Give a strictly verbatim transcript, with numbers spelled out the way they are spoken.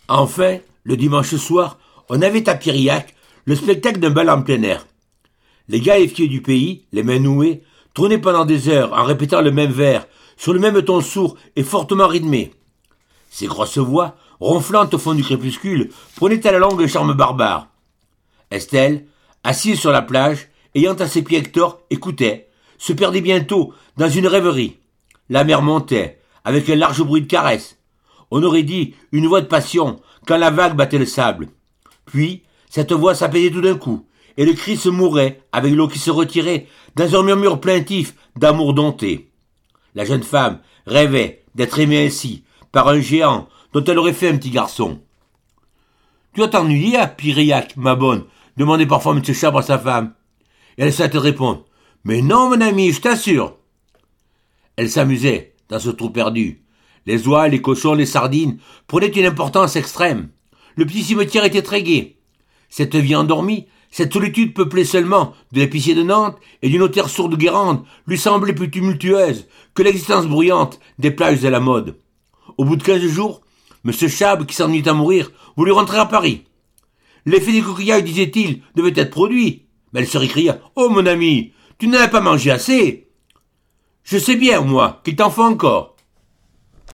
Enfin, le dimanche soir, on avait à Piriac le spectacle d'un bal en plein air. Les gars et filles du pays, les mains nouées, tournaient pendant des heures en répétant le même vers, sur le même ton sourd et fortement rythmé. Ces grosses voix, ronflantes au fond du crépuscule, prenaient à la longue le charme barbare. Estelle, assise sur la plage, ayant à ses pieds Hector, écoutait, se perdait bientôt dans une rêverie. La mer montait, avec un large bruit de caresses. On aurait dit une voix de passion quand la vague battait le sable. Puis, cette voix s'apaisait tout d'un coup, et le cri se mourait avec l'eau qui se retirait dans un murmure plaintif d'amour dompté. La jeune femme rêvait d'être aimée ainsi, par un géant dont elle aurait fait un petit garçon. « Tu vas t'ennuyer à Piriac, ma bonne ?» demandait parfois M. Chabre à sa femme. Et elle savait répondre. « Mais non, mon ami, je t'assure. » Elle s'amusait dans ce trou perdu. Les oies, les cochons, les sardines prenaient une importance extrême. Le petit cimetière était très gai. Cette vie endormie, cette solitude peuplée seulement de l'épicier de Nantes et d'une auteure sourde guérande lui semblait plus tumultueuse que l'existence bruyante des plages de la mode. Au bout de quinze jours, M. Chabre, qui s'ennuyait à mourir, voulut rentrer à Paris. L'effet des coquillages, disait-il, devait être produit. Mais elle se récria. « Oh, mon ami, tu n'avais pas mangé assez !»« Je sais bien, moi, qu'il t'en faut encore. »